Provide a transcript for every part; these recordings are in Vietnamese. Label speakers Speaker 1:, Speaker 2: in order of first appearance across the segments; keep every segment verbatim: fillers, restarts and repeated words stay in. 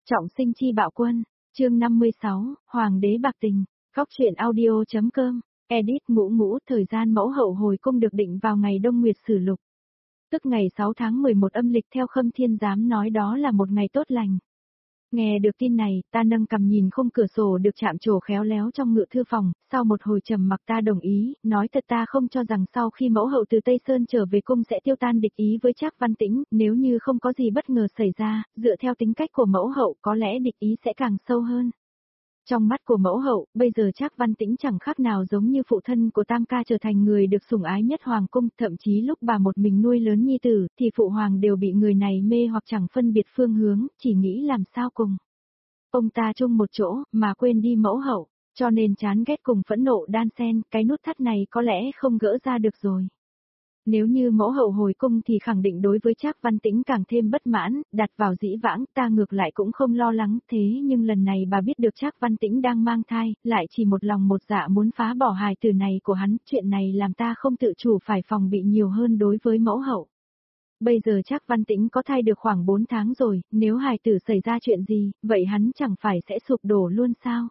Speaker 1: Trọng sinh chi bạo quân, chương năm mươi sáu, Hoàng đế bạc tình, Khóc chuyện audio.com, edit ngũ ngũ. Thời gian mẫu hậu hồi cung được định vào ngày Đông Nguyệt Sử Lục, tức ngày sáu tháng mười một âm lịch theo Khâm Thiên Giám nói đó là một ngày tốt lành. Nghe được tin này, ta nâng cằm nhìn khung cửa sổ được chạm trổ khéo léo trong ngự thư phòng, sau một hồi trầm mặc ta đồng ý, nói thật ta không cho rằng sau khi mẫu hậu từ Tây Sơn trở về cung sẽ tiêu tan địch ý với Trác Văn Tĩnh, nếu như không có gì bất ngờ xảy ra, dựa theo tính cách của mẫu hậu có lẽ địch ý sẽ càng sâu hơn. Trong mắt của mẫu hậu, bây giờ Trác Văn Tĩnh chẳng khác nào giống như phụ thân của Tam ca trở thành người được sủng ái nhất hoàng cung, thậm chí lúc bà một mình nuôi lớn nhi tử, thì phụ hoàng đều bị người này mê hoặc chẳng phân biệt phương hướng, chỉ nghĩ làm sao cùng ông ta chung một chỗ, mà quên đi mẫu hậu, cho nên chán ghét cùng phẫn nộ đan xen, cái nút thắt này có lẽ không gỡ ra được rồi. Nếu như mẫu hậu hồi cung thì khẳng định đối với Trác Văn Tĩnh càng thêm bất mãn, đặt vào dĩ vãng ta ngược lại cũng không lo lắng, thế nhưng lần này bà biết được Trác Văn Tĩnh đang mang thai, lại chỉ một lòng một dạ muốn phá bỏ hài tử này của hắn, chuyện này làm ta không tự chủ phải phòng bị nhiều hơn đối với mẫu hậu. Bây giờ Trác Văn Tĩnh có thai được khoảng bốn tháng rồi, nếu hài tử xảy ra chuyện gì, vậy hắn chẳng phải sẽ sụp đổ luôn sao?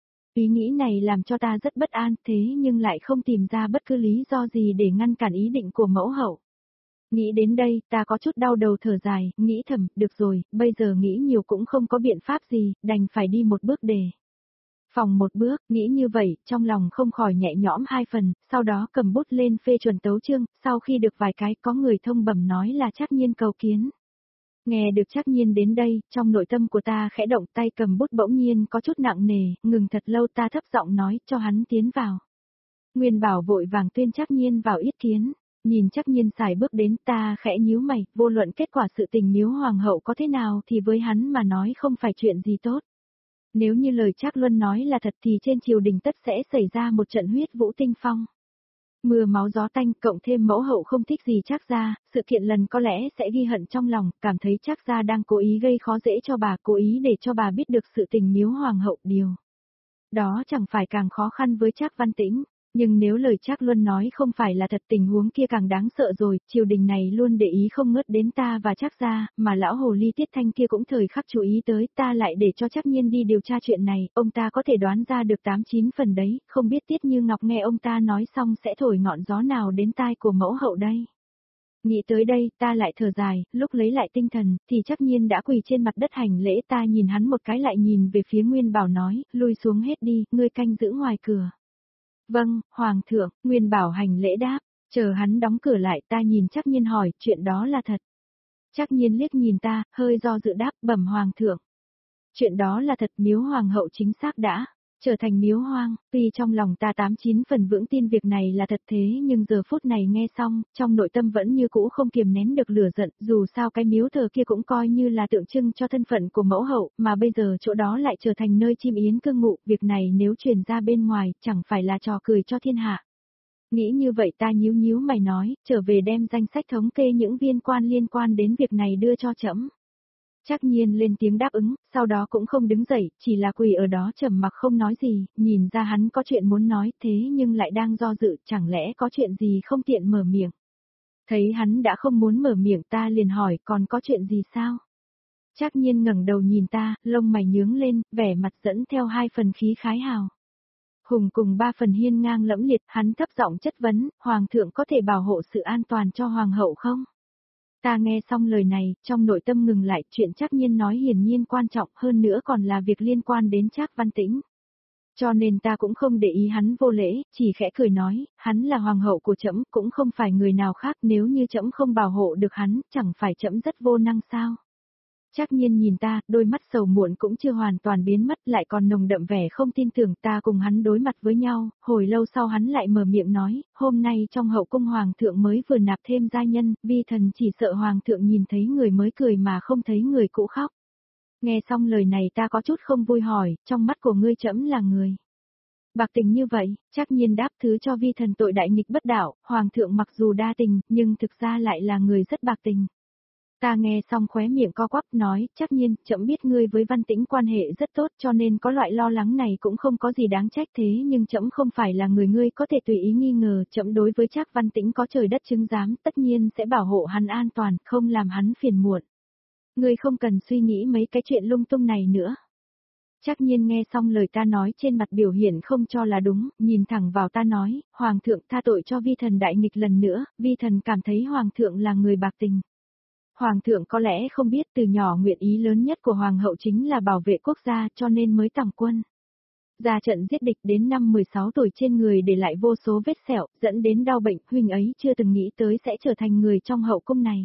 Speaker 1: Ý nghĩ này làm cho ta rất bất an, thế nhưng lại không tìm ra bất cứ lý do gì để ngăn cản ý định của mẫu hậu. Nghĩ đến đây, ta có chút đau đầu thở dài, nghĩ thầm, được rồi, bây giờ nghĩ nhiều cũng không có biện pháp gì, đành phải đi một bước để phòng một bước, nghĩ như vậy, trong lòng không khỏi nhẹ nhõm hai phần, sau đó cầm bút lên phê chuẩn tấu chương, sau khi được vài cái có người thông bẩm nói là Trác Nhiên cầu kiến. Nghe được Trác Nhiên đến đây, trong nội tâm của ta khẽ động, tay cầm bút bỗng nhiên có chút nặng nề, ngừng thật lâu ta thấp giọng nói cho hắn tiến vào. Nguyên Bảo vội vàng tuyên Trác Nhiên vào yết kiến, nhìn Trác Nhiên xài bước đến, ta khẽ nhíu mày, vô luận kết quả sự tình Miếu Hoàng hậu có thế nào thì với hắn mà nói không phải chuyện gì tốt. Nếu như lời Trác Luân nói là thật thì trên triều đình tất sẽ xảy ra một trận huyết vũ tinh phong. Mưa máu gió tanh, cộng thêm mẫu hậu không thích gì Trác gia, sự kiện lần có lẽ sẽ ghi hận trong lòng, cảm thấy Trác gia đang cố ý gây khó dễ cho bà, cố ý để cho bà biết được sự tình Miếu Hoàng hậu, điều đó chẳng phải càng khó khăn với Trác Văn Tĩnh. Nhưng nếu lời Trác Luân nói không phải là thật, tình huống kia càng đáng sợ rồi, triều đình này luôn để ý không ngớt đến ta và Trác gia, mà lão hồ ly Tiết Thanh kia cũng thời khắc chú ý tới, ta lại để cho Trác Nhiên đi điều tra chuyện này, ông ta có thể đoán ra được tám chín phần đấy, không biết Tiết Như Ngọc nghe ông ta nói xong sẽ thổi ngọn gió nào đến tai của mẫu hậu đây. Nghĩ tới đây, ta lại thở dài, lúc lấy lại tinh thần, thì Trác Nhiên đã quỳ trên mặt đất hành lễ, ta nhìn hắn một cái lại nhìn về phía Nguyên Bảo nói, lui xuống hết đi, ngươi canh giữ ngoài cửa. Vâng, Hoàng thượng, Nguyên Bảo hành lễ đáp, chờ hắn đóng cửa lại ta nhìn Trác Nhiên hỏi, chuyện đó là thật. Trác Nhiên liếc nhìn ta, hơi do dự đáp, bẩm Hoàng thượng. Chuyện đó là thật, Miếu Hoàng hậu chính xác đã trở thành Miếu Hoang, tuy trong lòng ta tám chín phần vững tin việc này là thật, thế nhưng giờ phút này nghe xong, trong nội tâm vẫn như cũ không kiềm nén được lửa giận, dù sao cái miếu thờ kia cũng coi như là tượng trưng cho thân phận của mẫu hậu, mà bây giờ chỗ đó lại trở thành nơi chim yến cư ngụ, việc này nếu truyền ra bên ngoài, chẳng phải là trò cười cho thiên hạ. Nghĩ như vậy ta nhíu nhíu mày nói, trở về đem danh sách thống kê những viên quan liên quan đến việc này đưa cho trẫm. Trác Nhiên lên tiếng đáp ứng, sau đó cũng không đứng dậy, chỉ là quỳ ở đó trầm mặc không nói gì, nhìn ra hắn có chuyện muốn nói, thế nhưng lại đang do dự, chẳng lẽ có chuyện gì không tiện mở miệng. Thấy hắn đã không muốn mở miệng ta liền hỏi, còn có chuyện gì sao? Trác Nhiên ngẩng đầu nhìn ta, lông mày nhướng lên, vẻ mặt dẫn theo hai phần khí khái hào hùng cùng ba phần hiên ngang lẫm liệt, hắn thấp giọng chất vấn, Hoàng thượng có thể bảo hộ sự an toàn cho Hoàng hậu không? Ta nghe xong lời này, trong nội tâm ngừng lại, chuyện Trác Nhiên nói hiển nhiên quan trọng, hơn nữa còn là việc liên quan đến Trác Văn Tĩnh. Cho nên ta cũng không để ý hắn vô lễ, chỉ khẽ cười nói, hắn là hoàng hậu của trẫm, cũng không phải người nào khác, nếu như trẫm không bảo hộ được hắn, chẳng phải trẫm rất vô năng sao? Trác Nhiên nhìn ta, đôi mắt sầu muộn cũng chưa hoàn toàn biến mất, lại còn nồng đậm vẻ không tin tưởng. Ta cùng hắn đối mặt với nhau, hồi lâu sau hắn lại mở miệng nói, hôm nay trong hậu cung hoàng thượng mới vừa nạp thêm gia nhân, vi thần chỉ sợ hoàng thượng nhìn thấy người mới cười mà không thấy người cũ khóc. Nghe xong lời này ta có chút không vui hỏi, trong mắt của ngươi trẫm là người bạc tình như vậy? Trác Nhiên đáp, thứ cho vi thần tội đại nghịch bất đạo, hoàng thượng mặc dù đa tình, nhưng thực ra lại là người rất bạc tình. Ta nghe xong khóe miệng co quắp nói, Trác Nhiên, trẫm biết ngươi với Văn Tĩnh quan hệ rất tốt cho nên có loại lo lắng này cũng không có gì đáng trách, thế nhưng trẫm không phải là người ngươi có thể tùy ý nghi ngờ, trẫm đối với Trác Văn Tĩnh có trời đất chứng giám, tất nhiên sẽ bảo hộ hắn an toàn, không làm hắn phiền muộn. Ngươi không cần suy nghĩ mấy cái chuyện lung tung này nữa. Trác Nhiên nghe xong lời ta nói trên mặt biểu hiện không cho là đúng, nhìn thẳng vào ta nói, Hoàng thượng tha tội cho vi thần đại nghịch lần nữa, vi thần cảm thấy Hoàng thượng là người bạc tình. Hoàng thượng có lẽ không biết từ nhỏ nguyện ý lớn nhất của Hoàng hậu chính là bảo vệ quốc gia cho nên mới tặng quân. Ra trận giết địch đến năm mười sáu tuổi trên người để lại vô số vết sẹo, dẫn đến đau bệnh, huynh ấy chưa từng nghĩ tới sẽ trở thành người trong hậu cung này.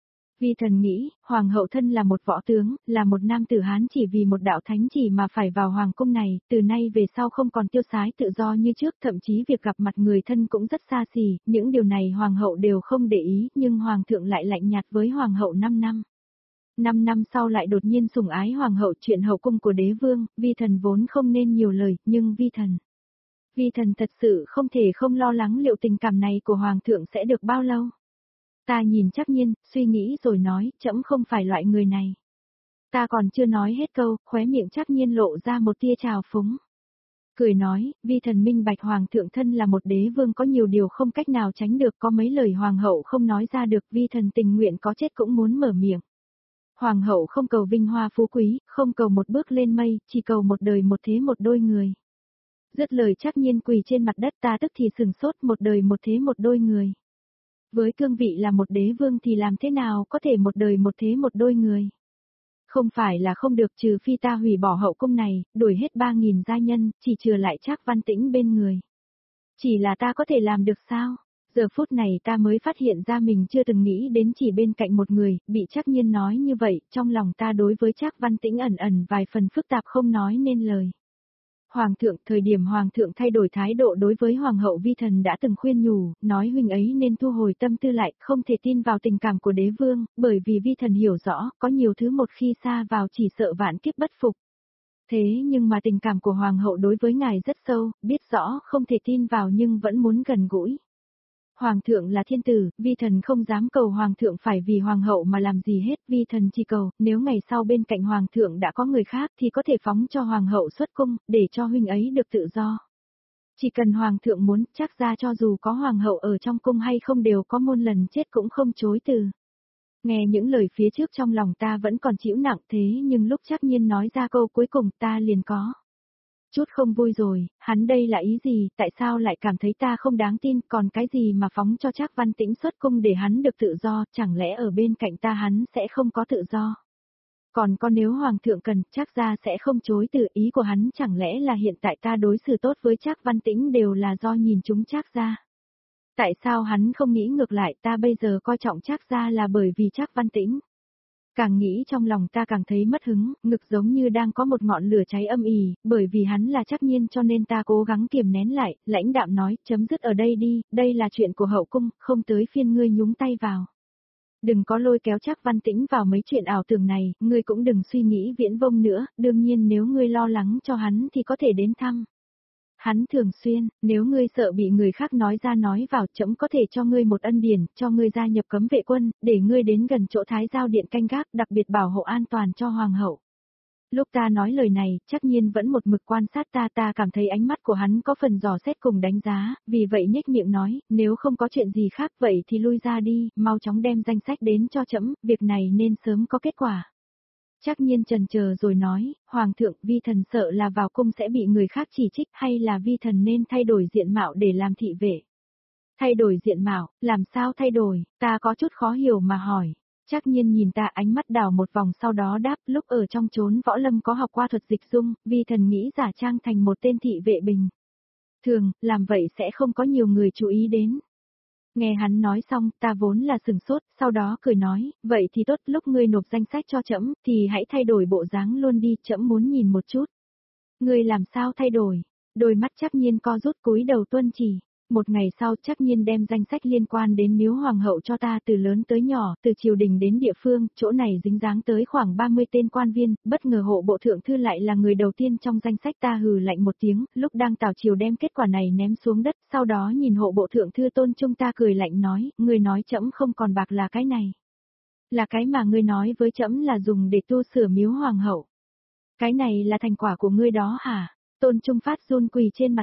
Speaker 1: Vi thần nghĩ, Hoàng hậu thân là một võ tướng, là một nam tử Hán chỉ vì một đạo thánh chỉ mà phải vào Hoàng cung này, từ nay về sau không còn tiêu sái tự do như trước, thậm chí việc gặp mặt người thân cũng rất xa xỉ, những điều này Hoàng hậu đều không để ý, nhưng Hoàng thượng lại lạnh nhạt với Hoàng hậu năm năm. Năm năm sau lại đột nhiên sủng ái Hoàng hậu chuyện hậu cung của đế vương, vi thần vốn không nên nhiều lời, nhưng vi thần. Vi thần thật sự không thể không lo lắng liệu tình cảm này của Hoàng thượng sẽ được bao lâu. Ta nhìn Trác Nhiên, suy nghĩ rồi nói, trẫm không phải loại người này. Ta còn chưa nói hết câu, khóe miệng Trác Nhiên lộ ra một tia trào phúng. Cười nói, vi thần minh bạch Hoàng thượng thân là một đế vương có nhiều điều không cách nào tránh được, có mấy lời Hoàng hậu không nói ra được, vi thần tình nguyện có chết cũng muốn mở miệng. Hoàng hậu không cầu vinh hoa phú quý, không cầu một bước lên mây, chỉ cầu một đời một thế một đôi người. Dứt lời Trác Nhiên quỳ trên mặt đất, ta tức thì sừng sốt, một đời một thế một đôi người. Với cương vị là một đế vương thì làm thế nào có thể một đời một thế một đôi người. Không phải là không được, trừ phi ta hủy bỏ hậu cung này, đuổi hết ba nghìn gia nhân, chỉ trừ lại Trác Văn Tĩnh bên người. Chỉ là ta có thể làm được sao? Giờ phút này ta mới phát hiện ra mình chưa từng nghĩ đến chỉ bên cạnh một người, bị Trác Nhiên nói như vậy, trong lòng ta đối với Trác Văn Tĩnh ẩn ẩn vài phần phức tạp không nói nên lời. Hoàng thượng, thời điểm Hoàng thượng thay đổi thái độ đối với Hoàng hậu vi thần đã từng khuyên nhủ, nói huynh ấy nên thu hồi tâm tư lại, không thể tin vào tình cảm của đế vương, bởi vì vi thần hiểu rõ, có nhiều thứ một khi xa vào chỉ sợ vạn kiếp bất phục. Thế nhưng mà tình cảm của Hoàng hậu đối với ngài rất sâu, biết rõ không thể tin vào nhưng vẫn muốn gần gũi. Hoàng thượng là thiên tử, vi thần không dám cầu Hoàng thượng phải vì Hoàng hậu mà làm gì hết, vi thần chỉ cầu, nếu ngày sau bên cạnh Hoàng thượng đã có người khác thì có thể phóng cho Hoàng hậu xuất cung, để cho huynh ấy được tự do. Chỉ cần Hoàng thượng muốn, chắc ra cho dù có Hoàng hậu ở trong cung hay không đều có muôn lần chết cũng không chối từ. Nghe những lời phía trước trong lòng ta vẫn còn chịu nặng thế nhưng lúc Trác Nhiên nói ra câu cuối cùng ta liền có chút không vui rồi, hắn đây là ý gì, tại sao lại cảm thấy ta không đáng tin, còn cái gì mà phóng cho Trác Văn Tĩnh xuất cung để hắn được tự do, chẳng lẽ ở bên cạnh ta hắn sẽ không có tự do. Còn có nếu Hoàng thượng cần, Trác gia sẽ không chối từ, ý của hắn chẳng lẽ là hiện tại ta đối xử tốt với Trác Văn Tĩnh đều là do nhìn chúng Trác gia. Tại sao hắn không nghĩ ngược lại, ta bây giờ coi trọng Trác gia là bởi vì Trác Văn Tĩnh. Càng nghĩ trong lòng ta càng thấy mất hứng, ngực giống như đang có một ngọn lửa cháy âm ỉ, bởi vì hắn là Trác Nhiên cho nên ta cố gắng kiềm nén lại, lãnh đạm nói, chấm dứt ở đây đi, đây là chuyện của hậu cung, không tới phiên ngươi nhúng tay vào. Đừng có lôi kéo Trác Văn Tĩnh vào mấy chuyện ảo tưởng này, ngươi cũng đừng suy nghĩ viễn vông nữa, đương nhiên nếu ngươi lo lắng cho hắn thì có thể đến thăm. Hắn thường xuyên, nếu ngươi sợ bị người khác nói ra nói vào, trẫm có thể cho ngươi một ân điển, cho ngươi gia nhập cấm vệ quân, để ngươi đến gần chỗ Thái Giao Điện canh gác, đặc biệt bảo hộ an toàn cho Hoàng hậu. Lúc ta nói lời này, Trác Nhiên vẫn một mực quan sát ta, ta cảm thấy ánh mắt của hắn có phần dò xét cùng đánh giá, vì vậy nhếch miệng nói, nếu không có chuyện gì khác vậy thì lui ra đi, mau chóng đem danh sách đến cho trẫm, việc này nên sớm có kết quả. Trác Nhiên chần chờ rồi nói, Hoàng thượng, vi thần sợ là vào cung sẽ bị người khác chỉ trích hay là vi thần nên thay đổi diện mạo để làm thị vệ. Thay đổi diện mạo, làm sao thay đổi, ta có chút khó hiểu mà hỏi. Trác Nhiên nhìn ta ánh mắt đảo một vòng sau đó đáp, lúc ở trong chốn võ lâm có học qua thuật dịch dung, vi thần nghĩ giả trang thành một tên thị vệ bình thường, làm vậy sẽ không có nhiều người chú ý đến. Nghe hắn nói xong, ta vốn là sừng sốt, sau đó cười nói, vậy thì tốt, lúc ngươi nộp danh sách cho trẫm, thì hãy thay đổi bộ dáng luôn đi, trẫm muốn nhìn một chút. Ngươi làm sao thay đổi? Đôi mắt Trác Nhiên co rút cúi đầu tuân chỉ. Một ngày sau Trác Nhiên đem danh sách liên quan đến miếu hoàng hậu cho ta từ lớn tới nhỏ, từ triều đình đến địa phương, chỗ này dính dáng tới khoảng ba mươi tên quan viên, bất ngờ hộ bộ thượng thư lại là người đầu tiên trong danh sách. Ta hừ lạnh một tiếng, lúc đang tào triều đem kết quả này ném xuống đất, sau đó nhìn hộ bộ thượng thư Tôn Trung ta cười lạnh nói, ngươi nói trẫm không còn bạc là cái này. Là cái mà ngươi nói với trẫm là dùng để tu sửa miếu hoàng hậu. Cái này là thành quả của ngươi đó hả? Tôn Trung phát run quỳ trên mặt đất.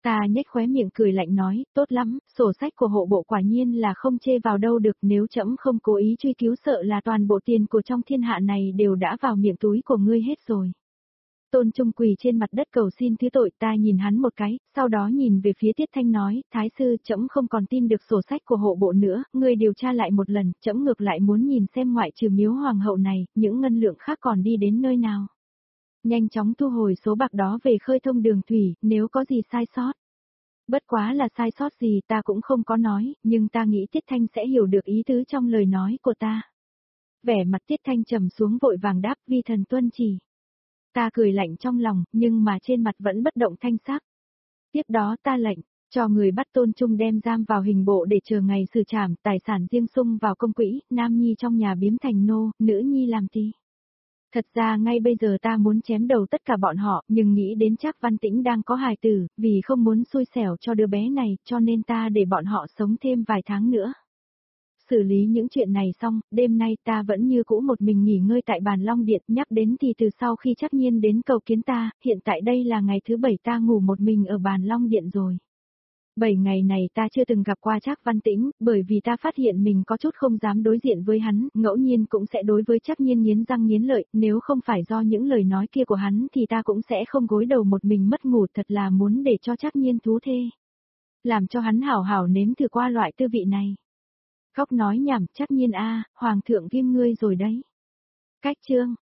Speaker 1: Ta nhếch khóe miệng cười lạnh nói, tốt lắm, sổ sách của hộ bộ quả nhiên là không chê vào đâu được, nếu trẫm không cố ý truy cứu sợ là toàn bộ tiền của trong thiên hạ này đều đã vào miệng túi của ngươi hết rồi. Tôn Trung quỳ trên mặt đất cầu xin thứ tội, ta nhìn hắn một cái, sau đó nhìn về phía Tiết Thanh nói, Thái sư, trẫm không còn tin được sổ sách của hộ bộ nữa, ngươi điều tra lại một lần, trẫm ngược lại muốn nhìn xem ngoại trừ miếu hoàng hậu này, những ngân lượng khác còn đi đến nơi nào. Nhanh chóng thu hồi số bạc đó về khơi thông đường thủy, nếu có gì sai sót. Bất quá là sai sót gì ta cũng không có nói, nhưng ta nghĩ Tiết Thanh sẽ hiểu được ý tứ trong lời nói của ta. Vẻ mặt Tiết Thanh trầm xuống vội vàng đáp, vi thần tuân chỉ. Ta cười lạnh trong lòng, nhưng mà trên mặt vẫn bất động thanh sắc. Tiếp đó ta lệnh, cho người bắt Tôn Trung đem giam vào hình bộ để chờ ngày xử trảm, tài sản riêng sung vào công quỹ, nam nhi trong nhà biếm thành nô, nữ nhi làm ti. Thật ra ngay bây giờ ta muốn chém đầu tất cả bọn họ, nhưng nghĩ đến Trác Văn Tĩnh đang có hài tử, vì không muốn xui xẻo cho đứa bé này, cho nên ta để bọn họ sống thêm vài tháng nữa. Xử lý những chuyện này xong, đêm nay ta vẫn như cũ một mình nghỉ ngơi tại bàn Long Điện, nhắc đến thì từ sau khi Trác Nhiên đến cầu kiến ta, hiện tại đây là ngày thứ bảy ta ngủ một mình ở bàn Long Điện rồi. Bảy ngày này ta chưa từng gặp qua Trác Văn Tĩnh, bởi vì ta phát hiện mình có chút không dám đối diện với hắn, ngẫu nhiên cũng sẽ đối với Trác Nhiên nghiến răng nghiến lợi, nếu không phải do những lời nói kia của hắn thì ta cũng sẽ không gối đầu một mình mất ngủ, thật là muốn để cho Trác Nhiên thú thê. Làm cho hắn hảo hảo nếm thử qua loại tư vị này. Khóc nói nhảm, Trác Nhiên a, hoàng thượng ghim ngươi rồi đấy. Cách chương